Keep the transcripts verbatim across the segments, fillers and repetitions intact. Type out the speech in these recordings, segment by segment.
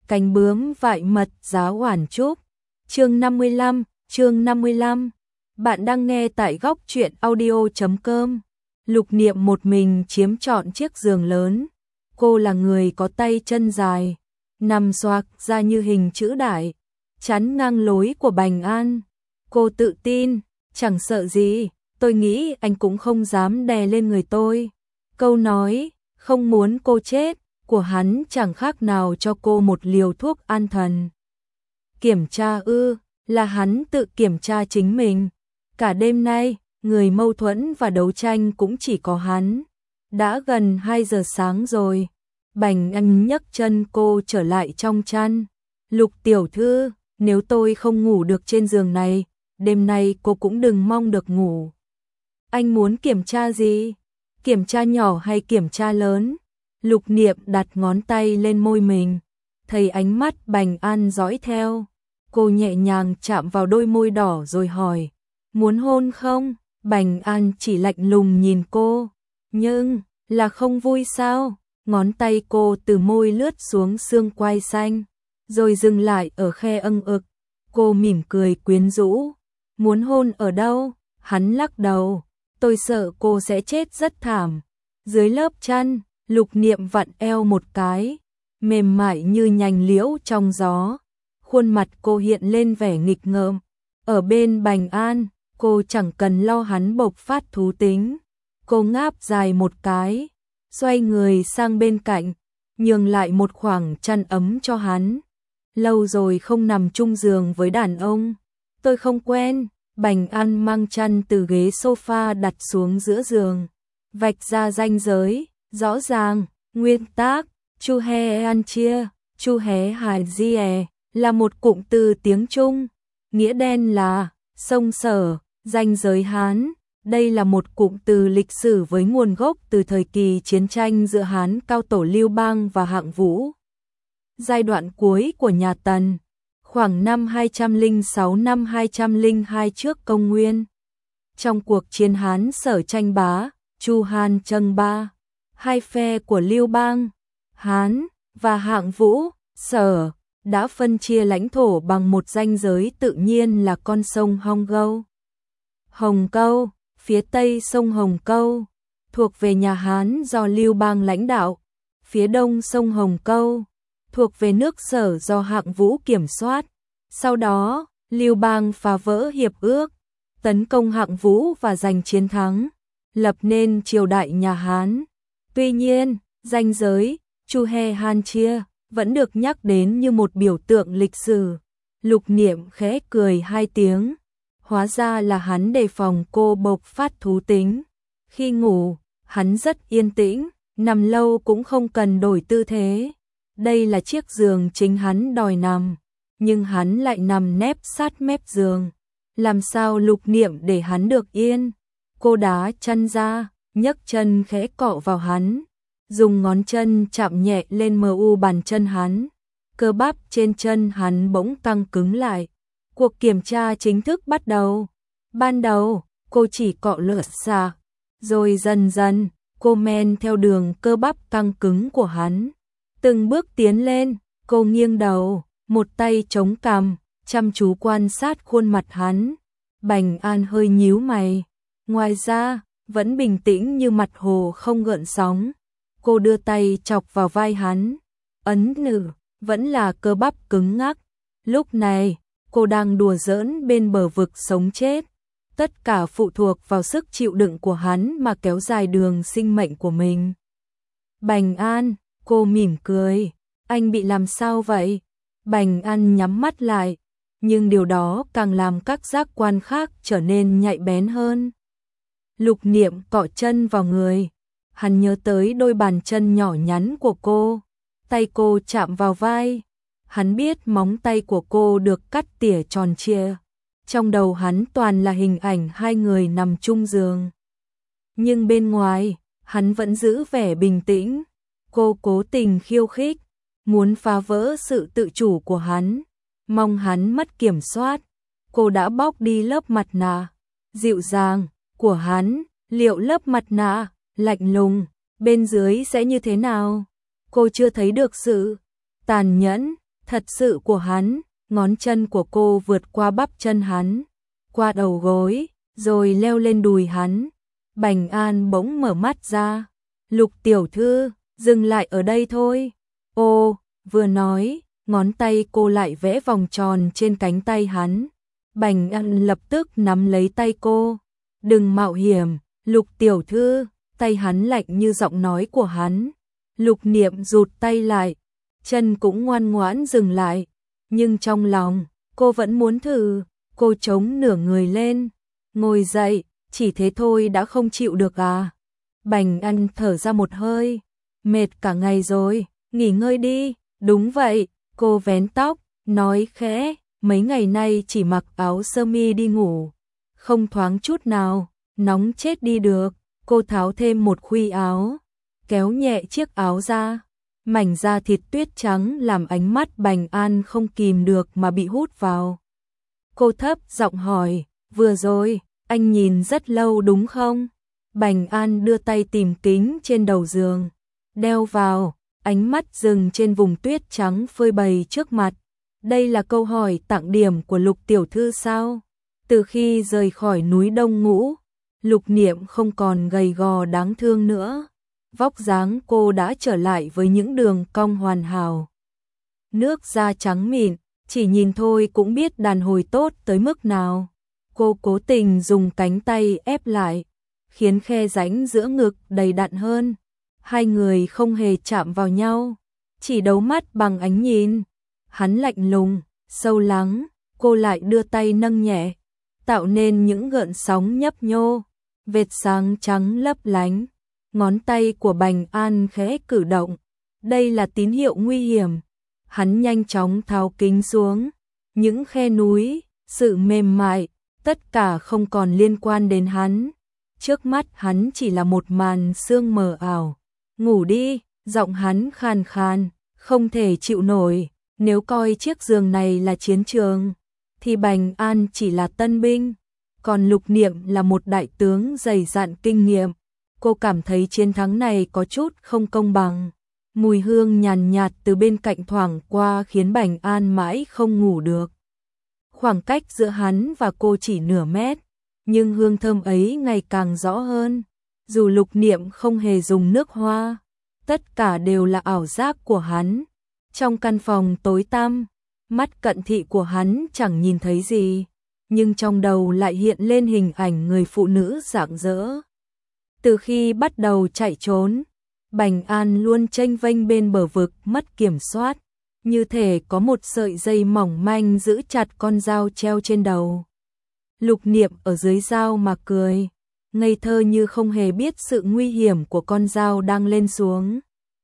Cánh bướm vại mật giá oản trúc. Chương năm mươi lăm, chương năm mươi lăm. Bạn đang nghe tại góc truyện audio chấm com. Lục Niệm một mình chiếm trọn chiếc giường lớn. Cô là người có tay chân dài, nằm xoạc ra như hình chữ đại, chắn ngang lối của Bành An. Cô tự tin, chẳng sợ gì, tôi nghĩ anh cũng không dám đè lên người tôi. Câu nói, không muốn cô chết, của hắn chẳng khác nào cho cô một liều thuốc an thần. Kiểm tra ư, là hắn tự kiểm tra chính mình. Cả đêm nay, người mâu thuẫn và đấu tranh cũng chỉ có hắn. Đã gần hai giờ sáng rồi. Bành An nhấc chân cô trở lại trong chăn. Lục tiểu thư, nếu tôi không ngủ được trên giường này, đêm nay cô cũng đừng mong được ngủ. Anh muốn kiểm tra gì? Kiểm tra nhỏ hay kiểm tra lớn? Lục Niệm đặt ngón tay lên môi mình, thấy ánh mắt Bành An dõi theo. Cô nhẹ nhàng chạm vào đôi môi đỏ rồi hỏi, muốn hôn không? Bành An chỉ lạnh lùng nhìn cô, nhưng, là không vui sao? Ngón tay cô từ môi lướt xuống xương quai xanh, rồi dừng lại ở khe âng ực. Cô mỉm cười quyến rũ, muốn hôn ở đâu? Hắn lắc đầu, tôi sợ cô sẽ chết rất thảm. Dưới lớp chăn, Lục Niệm vặn eo một cái, mềm mại như nhành liễu trong gió. Khuôn mặt cô hiện lên vẻ nghịch ngợm. Ở bên Bành An, cô chẳng cần lo hắn bộc phát thú tính. Cô ngáp dài một cái, xoay người sang bên cạnh, nhường lại một khoảng chăn ấm cho hắn. Lâu rồi không nằm chung giường với đàn ông. Tôi không quen. Bành An mang chăn từ ghế sofa đặt xuống giữa giường, vạch ra ranh giới rõ ràng. Nguyên tác Chu He An Chia, Chu Hé Hài Gie là một cụm từ tiếng Trung, nghĩa đen là sông Sở, ranh giới Hán. Đây là một cụm từ lịch sử với nguồn gốc từ thời kỳ chiến tranh giữa Hán cao tổ Lưu Bang và Hạng Vũ. Giai đoạn cuối của nhà Tần, khoảng năm hai trăm lẻ sáu năm hai trăm lẻ hai trước công nguyên. Trong cuộc chiến Hán Sở tranh bá, Chu Hán tranh ba, hai phe của Lưu Bang, Hán và Hạng Vũ, Sở đã phân chia lãnh thổ bằng một ranh giới tự nhiên là con sông Hong Gâu. Hồng Câu, phía tây sông Hồng Câu, thuộc về nhà Hán do Lưu Bang lãnh đạo. Phía đông sông Hồng Câu, thuộc về nước Sở do Hạng Vũ kiểm soát. Sau đó, Lưu Bang phá vỡ hiệp ước, tấn công Hạng Vũ và giành chiến thắng, lập nên triều đại nhà Hán. Tuy nhiên, ranh giới Chu He Han Chia vẫn được nhắc đến như một biểu tượng lịch sử. Lục Niệm khẽ cười hai tiếng, hóa ra là hắn đề phòng cô bộc phát thú tính. Khi ngủ, hắn rất yên tĩnh, nằm lâu cũng không cần đổi tư thế. Đây là chiếc giường chính hắn đòi nằm, nhưng hắn lại nằm nép sát mép giường. Làm sao Lục Niệm để hắn được yên? Cô đá chân ra, nhấc chân khẽ cọ vào hắn, dùng ngón chân chạm nhẹ lên mờ u bàn chân hắn. Cơ bắp trên chân hắn bỗng căng cứng lại. Cuộc kiểm tra chính thức bắt đầu. Ban đầu, cô chỉ cọ lướt xa, rồi dần dần, cô men theo đường cơ bắp căng cứng của hắn. Từng bước tiến lên, cô nghiêng đầu, một tay chống cằm, chăm chú quan sát khuôn mặt hắn. Bành An hơi nhíu mày, ngoài ra, vẫn bình tĩnh như mặt hồ không gợn sóng. Cô đưa tay chọc vào vai hắn, ấn nử, vẫn là cơ bắp cứng ngắc. Lúc này, cô đang đùa giỡn bên bờ vực sống chết. Tất cả phụ thuộc vào sức chịu đựng của hắn mà kéo dài đường sinh mệnh của mình. Bành An, cô mỉm cười, anh bị làm sao vậy? Bành An nhắm mắt lại, nhưng điều đó càng làm các giác quan khác trở nên nhạy bén hơn. Lục Niệm cọ chân vào người, hắn nhớ tới đôi bàn chân nhỏ nhắn của cô, tay cô chạm vào vai. Hắn biết móng tay của cô được cắt tỉa tròn trịa. Trong đầu hắn toàn là hình ảnh hai người nằm chung giường. Nhưng bên ngoài, hắn vẫn giữ vẻ bình tĩnh. Cô cố tình khiêu khích, muốn phá vỡ sự tự chủ của hắn, mong hắn mất kiểm soát. Cô đã bóc đi lớp mặt nạ dịu dàng của hắn, liệu lớp mặt nạ lạnh lùng bên dưới sẽ như thế nào? Cô chưa thấy được sự tàn nhẫn thật sự của hắn, ngón chân của cô vượt qua bắp chân hắn, qua đầu gối, rồi leo lên đùi hắn. Bành An bỗng mở mắt ra. Lục tiểu thư, dừng lại ở đây thôi. Ô, vừa nói, ngón tay cô lại vẽ vòng tròn trên cánh tay hắn. Bành An lập tức nắm lấy tay cô. Đừng mạo hiểm, Lục tiểu thư, tay hắn lạnh như giọng nói của hắn. Lục Niệm rụt tay lại, chân cũng ngoan ngoãn dừng lại, nhưng trong lòng, cô vẫn muốn thử. Cô chống nửa người lên, ngồi dậy, chỉ thế thôi đã không chịu được à? Bành An thở ra một hơi, mệt cả ngày rồi, nghỉ ngơi đi. Đúng vậy, cô vén tóc, nói khẽ, mấy ngày nay chỉ mặc áo sơ mi đi ngủ, không thoáng chút nào, nóng chết đi được. Cô tháo thêm một khuy áo, kéo nhẹ chiếc áo ra, mảnh da thịt tuyết trắng làm ánh mắt Bành An không kìm được mà bị hút vào. Cô thấp giọng hỏi, vừa rồi, anh nhìn rất lâu đúng không? Bành An đưa tay tìm kính trên đầu giường, đeo vào, ánh mắt dừng trên vùng tuyết trắng phơi bày trước mặt. Đây là câu hỏi tặng điểm của Lục tiểu thư sao? Từ khi rời khỏi núi Đông Ngũ, Lục Niệm không còn gầy gò đáng thương nữa. Vóc dáng cô đã trở lại với những đường cong hoàn hảo. Nước da trắng mịn, chỉ nhìn thôi cũng biết đàn hồi tốt tới mức nào. Cô cố tình dùng cánh tay ép lại, khiến khe rãnh giữa ngực đầy đặn hơn. Hai người không hề chạm vào nhau, chỉ đấu mắt bằng ánh nhìn. Hắn lạnh lùng, sâu lắng, cô lại đưa tay nâng nhẹ, tạo nên những gợn sóng nhấp nhô, vệt sáng trắng lấp lánh. Ngón tay của Bành An khẽ cử động, đây là tín hiệu nguy hiểm. Hắn nhanh chóng tháo kính xuống, những khe núi, sự mềm mại, tất cả không còn liên quan đến hắn. Trước mắt hắn chỉ là một màn sương mờ ảo. Ngủ đi, giọng hắn khàn khàn, không thể chịu nổi. Nếu coi chiếc giường này là chiến trường, thì Bành An chỉ là tân binh, còn Lục Niệm là một đại tướng dày dạn kinh nghiệm. Cô cảm thấy chiến thắng này có chút không công bằng. Mùi hương nhàn nhạt từ bên cạnh thoảng qua khiến Bành An mãi không ngủ được. Khoảng cách giữa hắn và cô chỉ nửa mét, nhưng hương thơm ấy ngày càng rõ hơn. Dù Lục Niệm không hề dùng nước hoa, tất cả đều là ảo giác của hắn. Trong căn phòng tối tăm, mắt cận thị của hắn chẳng nhìn thấy gì, nhưng trong đầu lại hiện lên hình ảnh người phụ nữ rạng rỡ. Từ khi bắt đầu chạy trốn, Bành An luôn chênh vênh bên bờ vực mất kiểm soát, như thể có một sợi dây mỏng manh giữ chặt con dao treo trên đầu. Lục Niệm ở dưới dao mà cười, ngây thơ như không hề biết sự nguy hiểm của con dao đang lên xuống.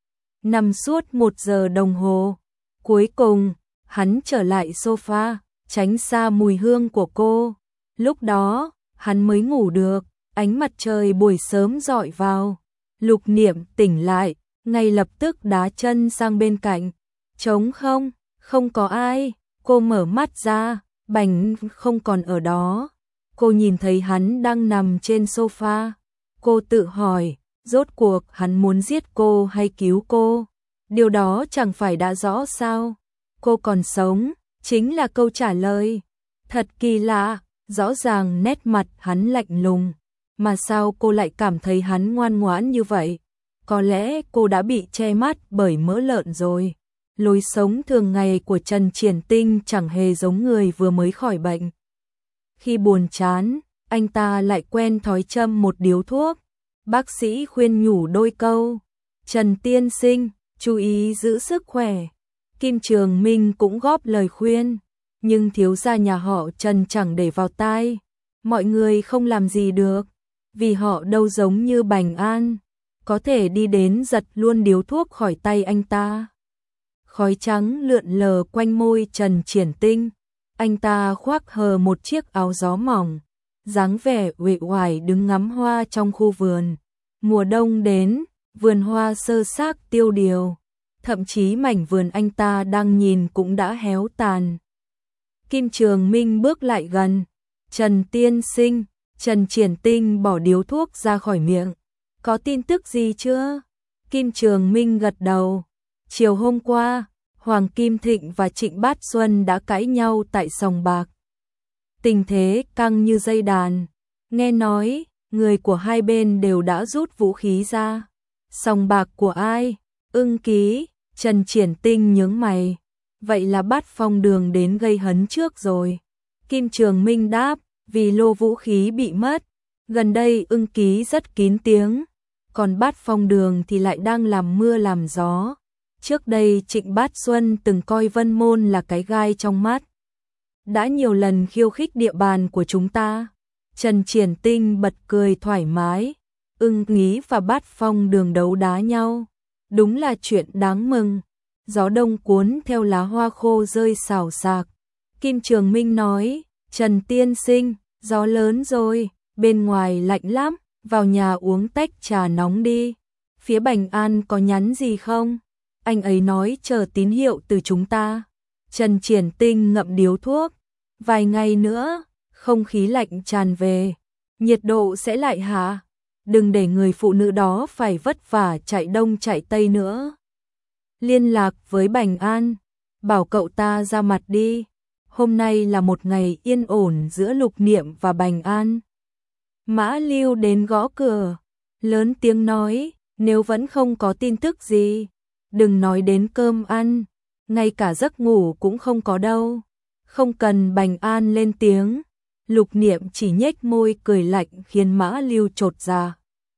Nằm suốt một giờ đồng hồ, cuối cùng, hắn trở lại sofa, tránh xa mùi hương của cô. Lúc đó, hắn mới ngủ được, ánh mặt trời buổi sớm rọi vào. Lục Niệm tỉnh lại, ngay lập tức đá chân sang bên cạnh. Trống không, không có ai. Cô mở mắt ra, Bành không còn ở đó. Cô nhìn thấy hắn đang nằm trên sofa. Cô tự hỏi, rốt cuộc hắn muốn giết cô hay cứu cô? Điều đó chẳng phải đã rõ sao? Cô còn sống, chính là câu trả lời. Thật kỳ lạ, rõ ràng nét mặt hắn lạnh lùng, mà sao cô lại cảm thấy hắn ngoan ngoãn như vậy? Có lẽ cô đã bị che mắt bởi mỡ lợn rồi. Lối sống thường ngày của Trần Triển Tinh chẳng hề giống người vừa mới khỏi bệnh. Khi buồn chán, anh ta lại quen thói châm một điếu thuốc. Bác sĩ khuyên nhủ đôi câu. Trần tiên sinh, chú ý giữ sức khỏe. Kim Trường Minh cũng góp lời khuyên, nhưng thiếu gia nhà họ Trần chẳng để vào tai. Mọi người không làm gì được, vì họ đâu giống như Bành An, có thể đi đến giật luôn điếu thuốc khỏi tay anh ta. Khói trắng lượn lờ quanh môi Trần Triển Tinh, anh ta khoác hờ một chiếc áo gió mỏng, dáng vẻ uể oải đứng ngắm hoa trong khu vườn. Mùa đông đến, vườn hoa sơ xác tiêu điều, thậm chí mảnh vườn anh ta đang nhìn cũng đã héo tàn. Kim Trường Minh bước lại gần. Trần tiên sinh, Trần Triển Tinh bỏ điếu thuốc ra khỏi miệng. Có tin tức gì chưa? Kim Trường Minh gật đầu. Chiều hôm qua, Hoàng Kim Thịnh và Trịnh Bát Xuân đã cãi nhau tại sòng bạc. Tình thế căng như dây đàn. Nghe nói, người của hai bên đều đã rút vũ khí ra. Sòng bạc của ai? Ưng Ký. Trần Triển Tinh nhướng mày. Vậy là Bát Phong Đường đến gây hấn trước rồi. Kim Trường Minh đáp, vì lô vũ khí bị mất. Gần đây Ưng Ký rất kín tiếng. Còn Bát Phong Đường thì lại đang làm mưa làm gió. Trước đây Trịnh Bát Xuân từng coi Vân Môn là cái gai trong mắt. Đã nhiều lần khiêu khích địa bàn của chúng ta. Trần Triển Tinh bật cười thoải mái. Ưng Ký và Bát Phong Đường đấu đá nhau. Đúng là chuyện đáng mừng. Gió đông cuốn theo lá hoa khô rơi xào xạc. Kim Trường Minh nói, Trần tiên sinh, gió lớn rồi, bên ngoài lạnh lắm, vào nhà uống tách trà nóng đi. Phía Bành An có nhắn gì không? Anh ấy nói chờ tín hiệu từ chúng ta. Trần Triển Tinh ngậm điếu thuốc. Vài ngày nữa, không khí lạnh tràn về, nhiệt độ sẽ lại hạ. Đừng để người phụ nữ đó phải vất vả chạy đông chạy tây nữa. Liên lạc với Bành An, bảo cậu ta ra mặt đi. Hôm nay là một ngày yên ổn giữa Lục Niệm và Bành An. Mã Lưu đến gõ cửa, lớn tiếng nói, nếu vẫn không có tin tức gì, đừng nói đến cơm ăn, ngay cả giấc ngủ cũng không có đâu. Không cần Bành An lên tiếng, Lục Niệm chỉ nhếch môi cười lạnh khiến Mã Lưu chột dạ.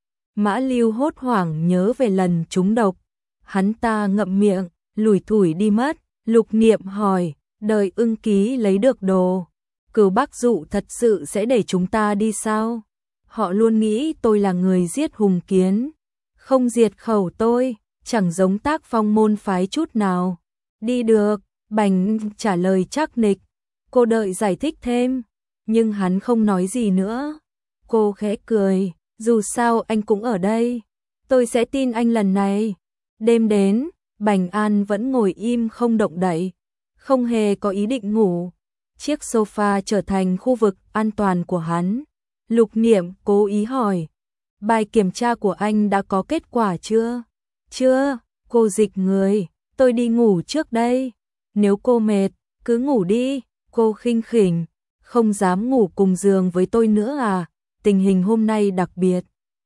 Mã Lưu hốt hoảng nhớ về lần trúng độc, hắn ta ngậm miệng, lủi thủi đi mất. Lục Niệm hỏi, đợi Ưng Ký lấy được đồ, Cửu Bắc Dụ thật sự sẽ để chúng ta đi sao? Họ luôn nghĩ tôi là người giết Hùng Kiến, không diệt khẩu tôi, chẳng giống Tác Phong môn phái chút nào. Đi được, Bành trả lời chắc nịch. Cô đợi giải thích thêm, nhưng hắn không nói gì nữa. Cô khẽ cười, dù sao anh cũng ở đây, tôi sẽ tin anh lần này. Đêm đến, Bành An vẫn ngồi im không động đậy, không hề có ý định ngủ. Chiếc sofa trở thành khu vực an toàn của hắn. Lục Niệm cố ý hỏi, bài kiểm tra của anh đã có kết quả chưa? Chưa, cô dịch người, tôi đi ngủ trước đây. Nếu cô mệt, cứ ngủ đi. Cô khinh khỉnh, không dám ngủ cùng giường với tôi nữa à? Tình hình hôm nay đặc biệt.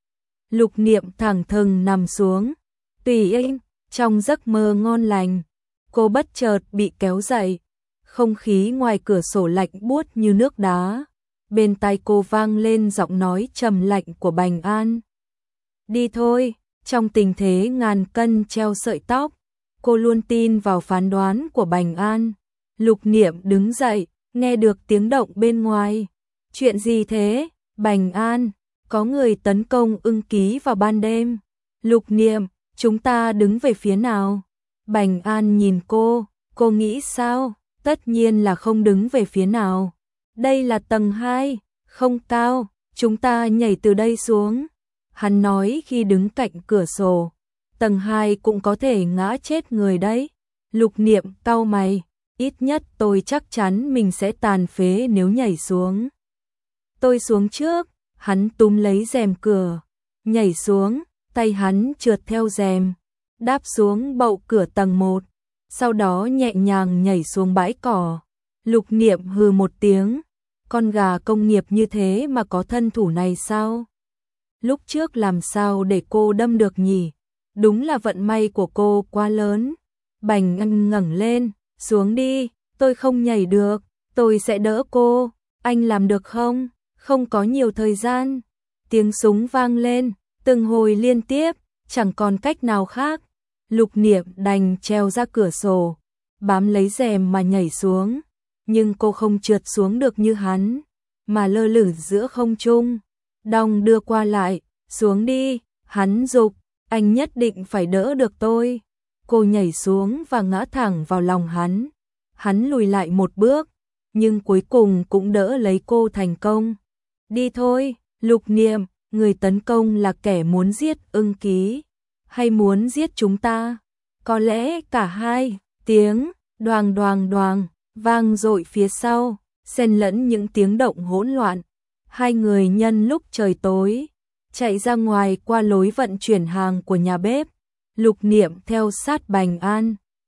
Lục Niệm thẳng thừng nằm xuống. Tùy anh, trong giấc mơ ngon lành, cô bất chợt bị kéo dậy. Không khí ngoài cửa sổ lạnh buốt như nước đá. Bên tai cô vang lên giọng nói trầm lạnh của Bành An. Đi thôi, trong tình thế ngàn cân treo sợi tóc, cô luôn tin vào phán đoán của Bành An. Lục Niệm đứng dậy, nghe được tiếng động bên ngoài. Chuyện gì thế? Bành An, có người tấn công Ưng Ký vào ban đêm. Lục Niệm, chúng ta đứng về phía nào? Bành An nhìn cô, cô nghĩ sao? Tất nhiên là không đứng về phía nào. Đây là tầng hai, không cao, chúng ta nhảy từ đây xuống. Hắn nói khi đứng cạnh cửa sổ, tầng hai cũng có thể ngã chết người đấy. Lục Niệm cau mày, ít nhất tôi chắc chắn mình sẽ tàn phế nếu nhảy xuống. Tôi xuống trước, hắn túm lấy rèm cửa, nhảy xuống, tay hắn trượt theo rèm, đáp xuống bậu cửa tầng một, sau đó nhẹ nhàng nhảy xuống bãi cỏ. Lục Niệm hừ một tiếng, con gà công nghiệp như thế mà có thân thủ này sao? Lúc trước làm sao để cô đâm được nhỉ? Đúng là vận may của cô quá lớn. Bành An ngẩng lên, xuống đi, tôi không nhảy được, tôi sẽ đỡ cô, anh làm được không? Không có nhiều thời gian. Tiếng súng vang lên, từng hồi liên tiếp, chẳng còn cách nào khác. Lục Niệm đành trèo ra cửa sổ, bám lấy rèm mà nhảy xuống, nhưng cô không trượt xuống được như hắn, mà lơ lửng giữa không trung. Đong đưa qua lại, xuống đi, hắn giục, anh nhất định phải đỡ được tôi. Cô nhảy xuống và ngã thẳng vào lòng hắn. Hắn lùi lại một bước, nhưng cuối cùng cũng đỡ lấy cô thành công. Đi thôi, Lục Niệm, người tấn công là kẻ muốn giết Ưng Ký, hay muốn giết chúng ta? Có lẽ cả hai. Tiếng đoàng đoàng đoàng vang dội phía sau, xen lẫn những tiếng động hỗn loạn. Hai người nhân lúc trời tối chạy ra ngoài qua lối vận chuyển hàng của nhà bếp. Lục Niệm theo sát Bành An,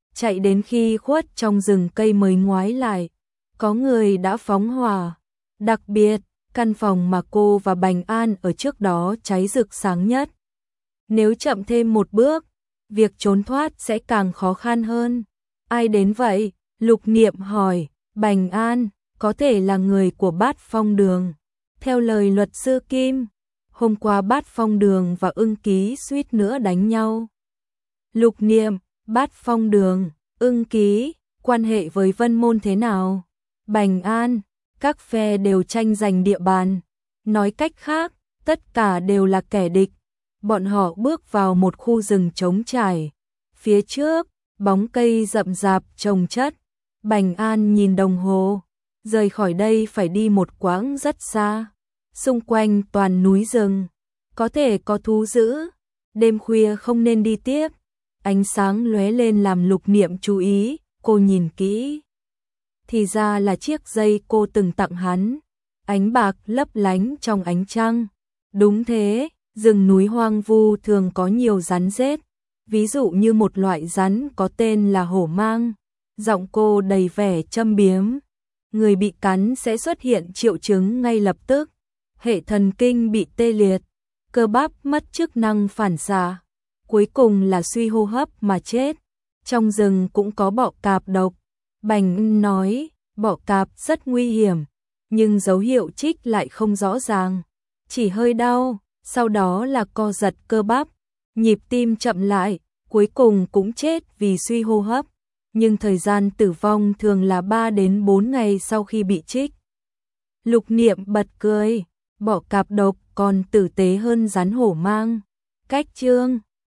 chạy đến khi khuất trong rừng cây mới ngoái lại. Có người đã phóng hỏa. Đặc biệt, căn phòng mà cô và Bành An ở trước đó cháy rực sáng nhất. Nếu chậm thêm một bước, việc trốn thoát sẽ càng khó khăn hơn. Ai đến vậy? Lục Niệm hỏi. Bành An, có thể là người của Bát Phong Đường. Theo lời luật sư Kim, hôm qua Bát Phong Đường và Ưng Ký suýt nữa đánh nhau. Lục Niệm, Bát Phong Đường, Ưng Ký, quan hệ với Vân Môn thế nào? Bành An, các phe đều tranh giành địa bàn. Nói cách khác, tất cả đều là kẻ địch. Bọn họ bước vào một khu rừng trống trải. Phía trước, bóng cây rậm rạp chồng chất. Bành An nhìn đồng hồ. Rời khỏi đây phải đi một quãng rất xa. Xung quanh toàn núi rừng. Có thể có thú dữ. Đêm khuya không nên đi tiếp. Ánh sáng lóe lên làm Lục Niệm chú ý. Cô nhìn kỹ. Thì ra là chiếc dây cô từng tặng hắn. Ánh bạc lấp lánh trong ánh trăng. Đúng thế, rừng núi hoang vu thường có nhiều rắn rết. Ví dụ như một loại rắn có tên là hổ mang. Giọng cô đầy vẻ châm biếm. Người bị cắn sẽ xuất hiện triệu chứng ngay lập tức. Hệ thần kinh bị tê liệt, cơ bắp mất chức năng phản xạ, cuối cùng là suy hô hấp mà chết. Trong rừng cũng có bọ cạp độc. Bành nói, bọ cạp rất nguy hiểm, nhưng dấu hiệu trích lại không rõ ràng. Chỉ hơi đau, sau đó là co giật cơ bắp, nhịp tim chậm lại, cuối cùng cũng chết vì suy hô hấp. Nhưng thời gian tử vong thường là ba đến bốn ngày sau khi bị trích. Lục Niệm bật cười, bọ cạp độc còn tử tế hơn rắn hổ mang. Cách chương